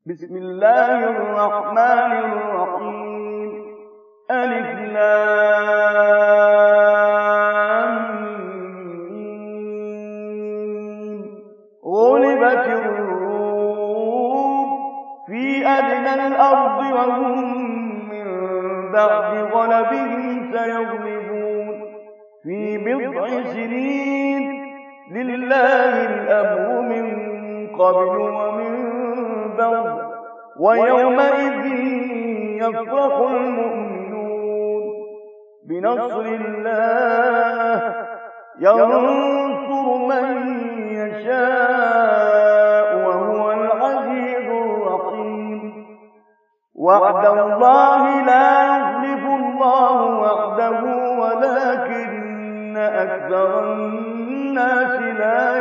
بسم الله الرحمن الرحيم. ألف لام ميم. غلبت الروم في أدنى الأرض وهم من بعد غلبهم سيغلبون في بضع سنين. لله الأمر من قبل ومن بعد ويومئذ يفرح المؤمنون بنصر الله ينصر من يشاء وهو العزيز الرحيم. وعد الله لا يخلف الله وعده ولكن أكثر الناس لا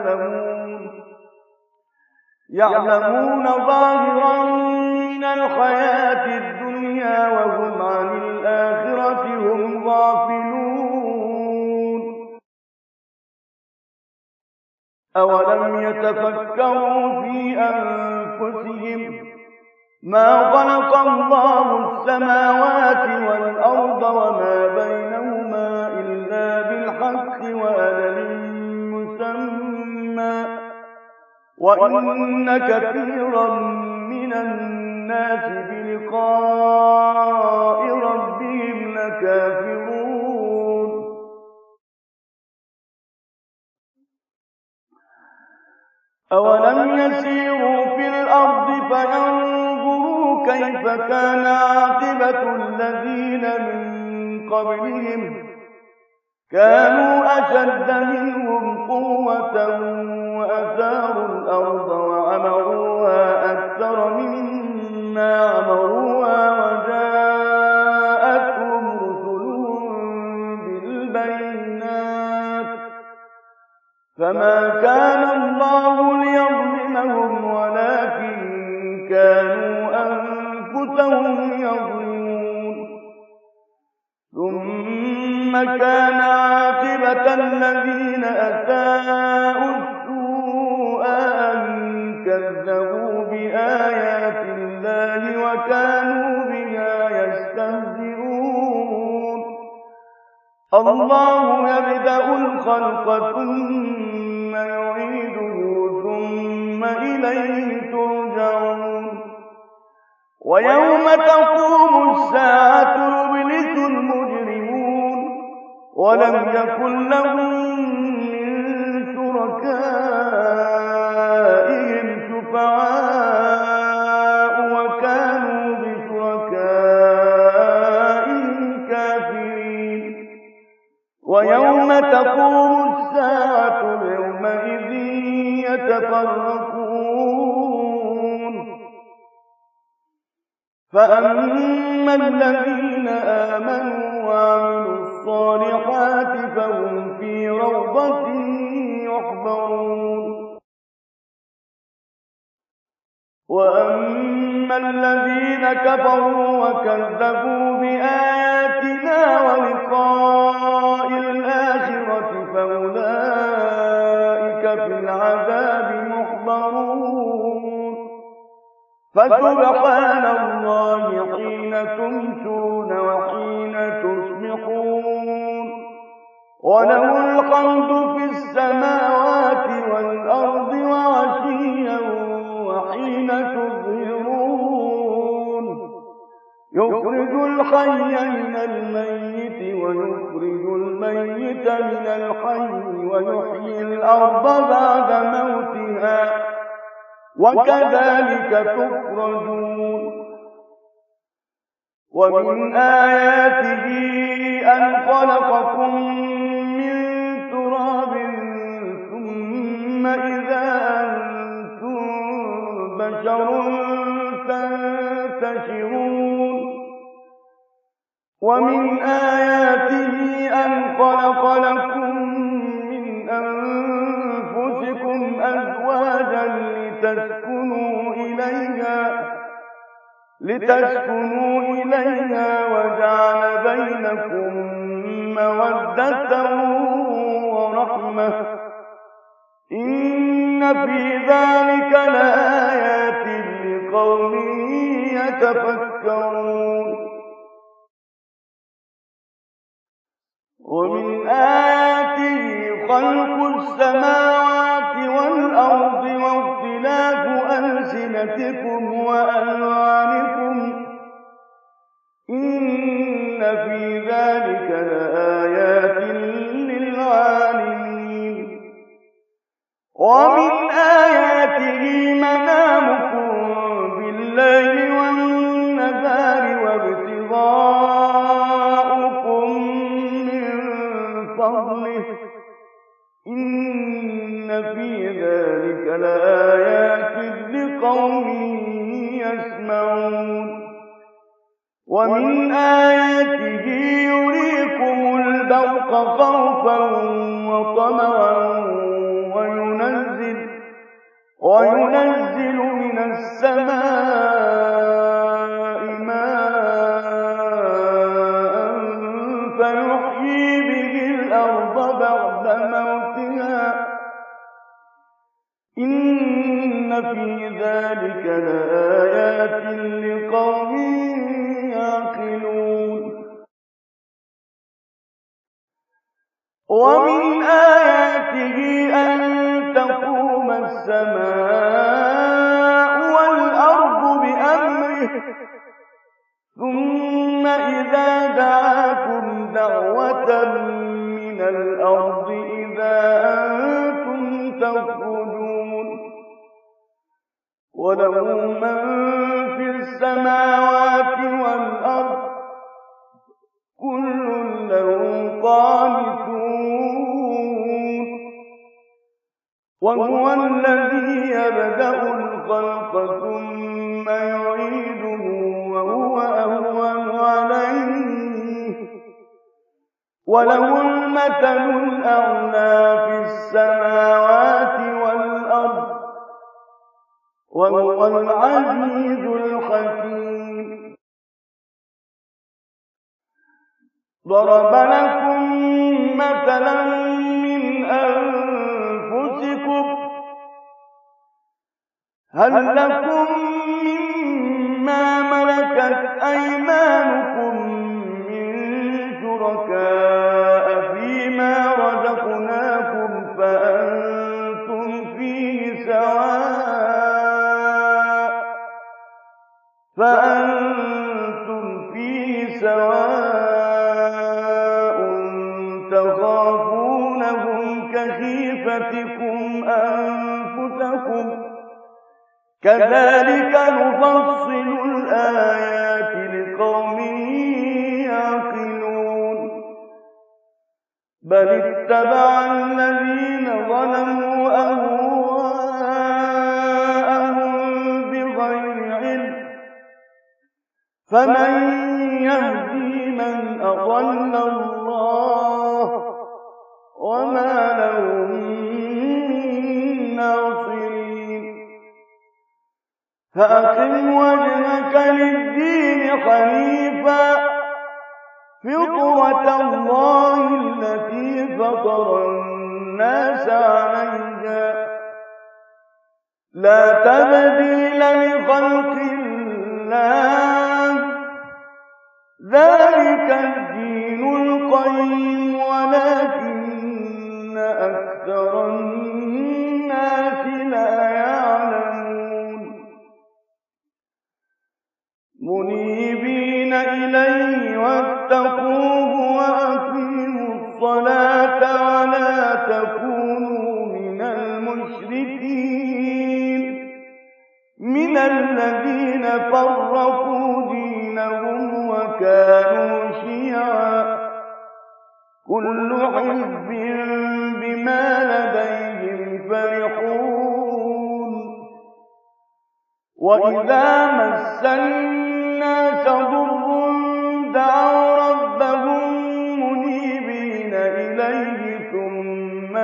يعلمون ظاهرا من الحياة الدنيا وهم عن الآخرة هم غافلون. أولم يتفكروا في أنفسهم ما خلق الله السماوات والأرض وما بينهما إلا بالحق وأجل مسمى وإن كثيرا من الناس بلقاء ربهم لكافرون. أولم يسيروا في الأرض فينظروا كيف كان عاقبة الذين من قبلهم كانوا أشد منهم قوة وأثاروا الأرض وعمروها أكثر مما عمروها وجاءتهم رسلهم بالبينات فما كان الله ليظلمهم ولكن كانوا أنفسهم يظلمون. ثم كان عاقبة الذين أساءوا السوء أن كذبوا بآيات الله وكانوا بها يستهزئون. الله يبدأ الخلق ثم يعيده ثم إليه ترجعون. ويوم تقوم الساعة يبلس المجرمون ولم يكن لهم من شركائهم شفعاء وكانوا بشركائهم كافرين. ويوم تقوم الساعة يومئذ يتفرقون فأما الذين آمنوا وعملوا الصالحات فهم في روضة يحبرون. وأما الذين كفروا وكذبوا بآياتنا ولقاء الآخرة فأولئك في العذاب محضرون. فسبحان الله حين تمسون وحين تصبحون وله الحمد في السماوات والأرض وعشيا وحين تظهرون. يخرج الحي من الميت ويخرج الميت من الحي ويحيي الأرض بعد موتها وكذلك تخرجون. ومن آياته أن خلقكم من تراب ثم إذا أنتم بشر تنتشرون. ومن آياته أن خلق لكم من أنفسكم أزواجا لتسكنوا إليها وجعل بينكم مودة ورحمة إن في ذلك لآيات لقوم يتفكرون ومن آياته خلق السماوات والأرض واختلاف ألسنتكم وألوانكم إن في ذلك لآيات للعالمين ومن آياته منامكم بالليل والنهار وابتغاؤكم من فضله إن في ذلك لآيات لقوم يسمعون ومن آياته يريكم البرق خوفا وطمعا وينزل من السماء ماء فيحيي به الأرض بعد موتها إن في ذلك لآيات لقوم يعقلون ومن آياته أن تقوم السماء والأرض بأمره ثم إذا دعاكم دعوة من الأرض إذا أنتم تخرجون وله من في السماوات والأرض كل له قانتون وهو الذي يبدأ الخلق ثم يعيده وهو أهون عليه وله المثل الأعلى في السماوات والأرض وهو العزيز الحكيم ضرب لكم مثلا من أنفسكم هل لكم مما ملكت أيمانكم من شركاء فيما رزقناكم فأنتم فيه سواء تخافونهم كخيفتكم أنفسكم كذلك نفصل الآيات لقوم يعقلون بل اتبع الذين ظلموا أهواءهم بغير علم فمن يهدي من أضل الله وما لهم من ناصرين فأقم وجهك للدين حنيفا فطرة الله التي فطر الناس عليها لا تبديل لخلق الله ذلك الدين القيم ولكن أكثر الناس لا يعلمون منيبين إليه واتقوه وأقيموا الصلاة ولا تكونوا من المشركين من الذين فرقوا دينهم وكانوا شيعا كل حزب بما لديهم فرحون وإذا مس الناس ضر دعوا ربهم منيبين إليه ثم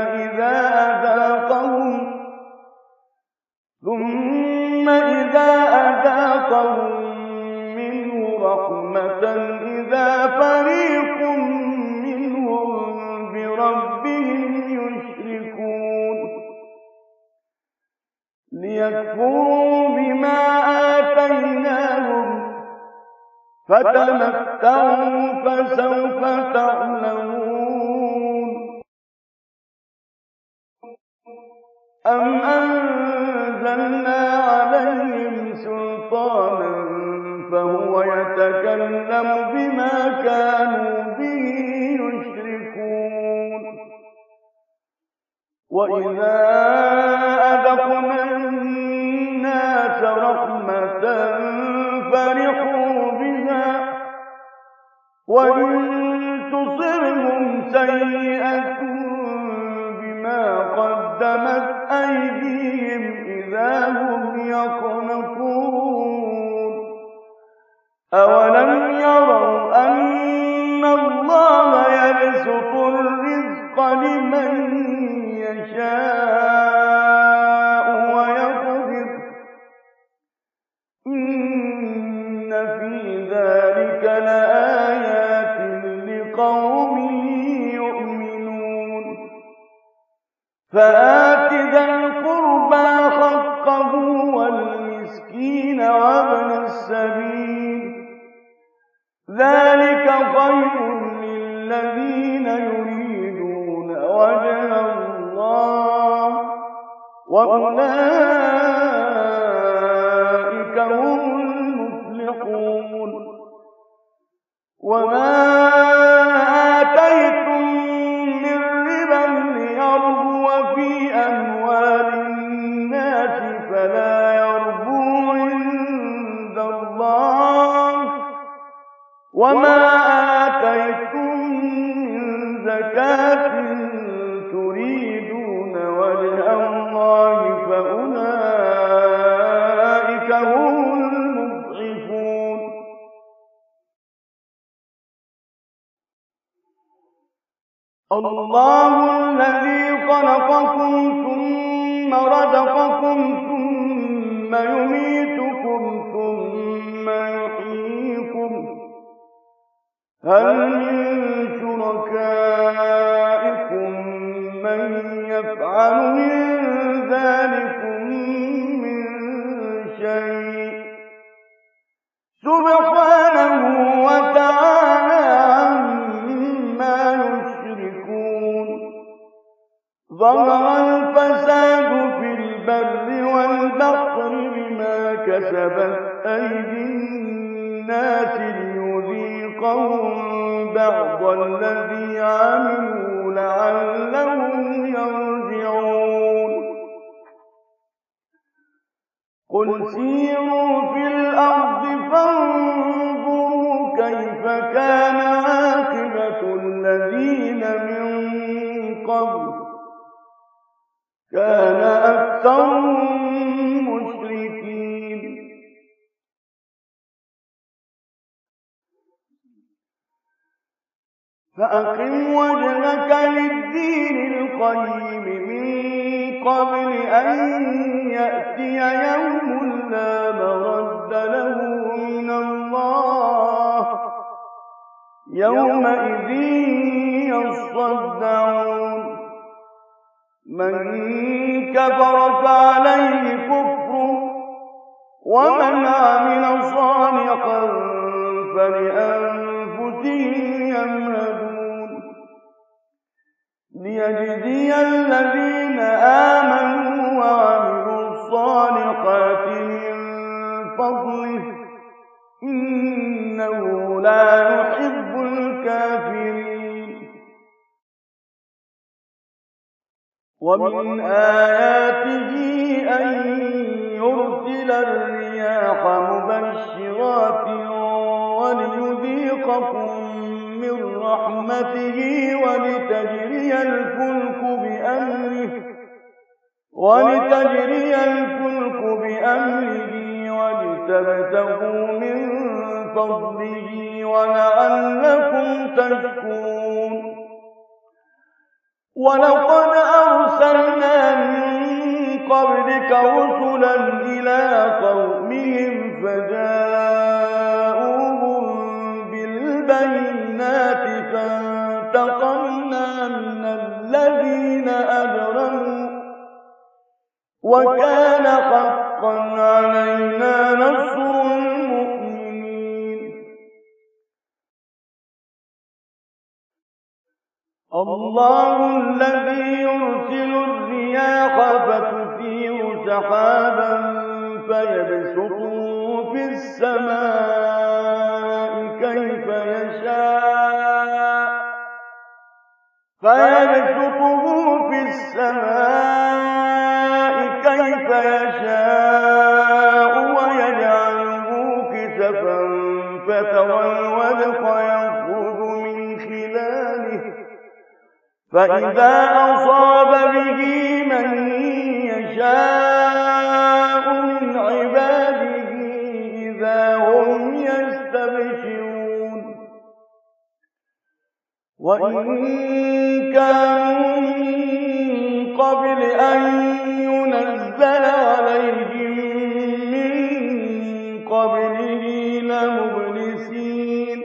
إذا أذاقهم منه رحمة إذا فريق منهم بربهم يشركون ليكفروا بما آتيناهم فتمتعوا فسوف تعلمون. أم أنزلنا عليهم سلطانا فهو يتكلم بما كانوا به يشركون. وإذا أذقنا الناس رحمة فرحوا بها وإن تصبهم سيئة بما قدمت أيديهم إذا هم يقنطون. أولم يروا أن الله يبسط الرزق لمن يشاء ويقدر إن في ذلك لآيات لقوم يؤمنون. فآت ذا القربى حقه والمسكين وابن السبيل ذلك خير للذين يريدون وجه الله وأولئك هم المفلحون. وما آتيتم من ربا ليربو في أموال الناس فلا يربو عند الله وما آتيتم من زكاة تريدون وجه الله فأولئك هم المضعفون. الله الذي خلقكم ثم رزقكم ثم يميتكم ثم يحييكم هل من شركائكم من يفعل من ذلكم من شيء سبحانه وتعالى عما يشركون. ظهر الفساد في البر والبحر بما كسبت أيدي الناس ليذيقهم بعض الذي عملوا لعلهم يرجعون. قل سيروا في الأرض فانظروا كيف كان عاقبة الذين من قبل كان أكثرهم مشركين. فأقم وجهك للدين القيم من قبل أن يأتي يوم لا مرد له من الله يومئذ يصدعون. من كفر فعليه كفره ومن عمل صالحا فلأنفسهم يمهدون. ليجزي الذين آمنوا وعملوا الصالحات من فضله إنه لا يحب الكافرين. ومن آياته أن يرسل الرياح مبشرات وليذيقكم من رحمته ولتجري الفلك بأمره ولتبتغوا من فضله ولعلكم تشكرون. ولقد أرسلنا من قبلك رسلا إلى قومهم فجاءوهم بالبينات فانتقمنا من الذين أجرموا وكان حقا علينا نصر المؤمنين. الله الذي يرسل الرياح فتثير سحابا فيبسطه في السماء كيف يشاء ويجعله كسفا فترى الودق يخرج من خلاله فإذا أصاب به من يشاء من عباده إذا هم يستبشرون وإن كانوا من قبل أن ينزل عليهم من قبله لمبلسين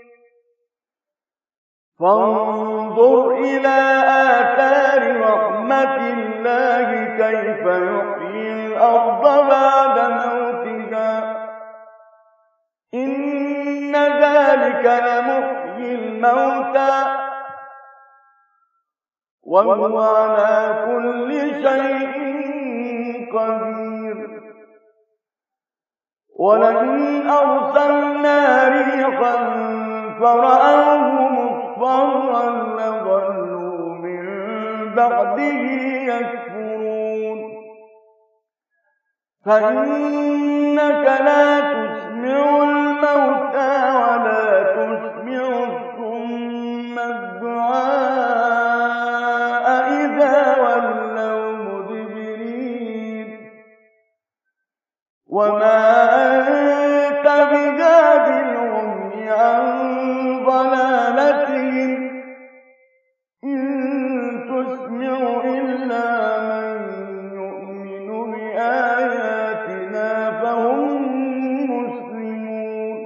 فانظر إلى آثار رحمة الله كيف يحيي الأرض بعد موتها إن ذلك لمحيي الموتى وهو على كل شيء قدير ولئن أرسلنا ريحا فرأوه مصفرا لظلوا من بعده يكفرون فإنك لا تسمع الموتى ولا تسمع الصم الدعاء إذا ولوا مدبرين وما أنت بهاد العمي عن ضلالتهم إن تسمع إلا من يؤمن بآياتنا فهم مسلمون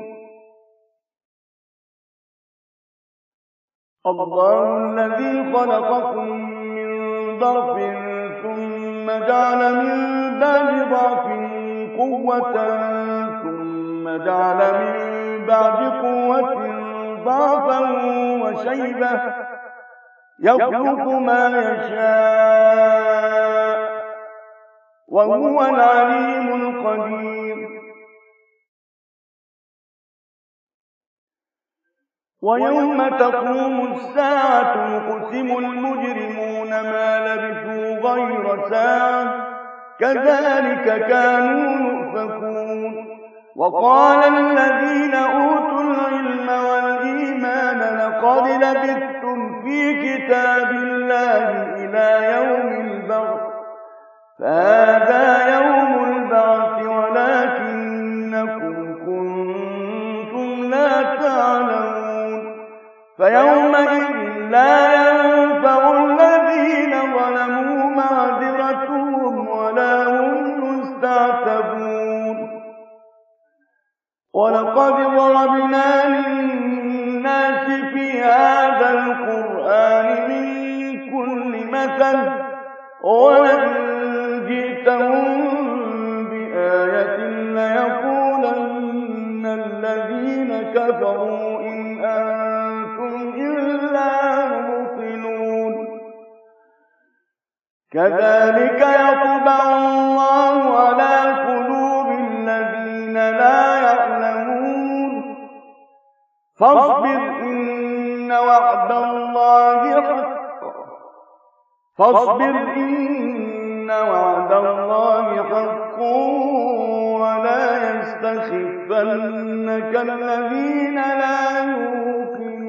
الله الذي خلقكم من ضعف ثم جعل من بعد ضعف قوة ثم جعل من بعد قوة ضعفا وشيبة يخلق ما يشاء وهو العليم القدير ويوم تقوم الساعة يقسم المجرمون ما لبثوا غير ساعة كذلك كانوا يؤفكون وقال الذين أوتوا العلم والإيمان لقد لبثتم في كتاب الله إلى يوم البعث فهذا يوم البعث ولكنكم كنتم لا تعلمون فيومئذ لا ينفع الذين ظلموا معذرتهم ولا هم يستعتبون ولقد ضربنا للناس في هذا القرآن من كل مثل ولئن جئتهم بآية ليقولن الذين كفروا إن أنتم إلا مبطلون كذلك يطبع الله على قلوب الذين لا يعلمون فاصبر إن وعد الله حق ولا يستخفنك الذين لا يوقنون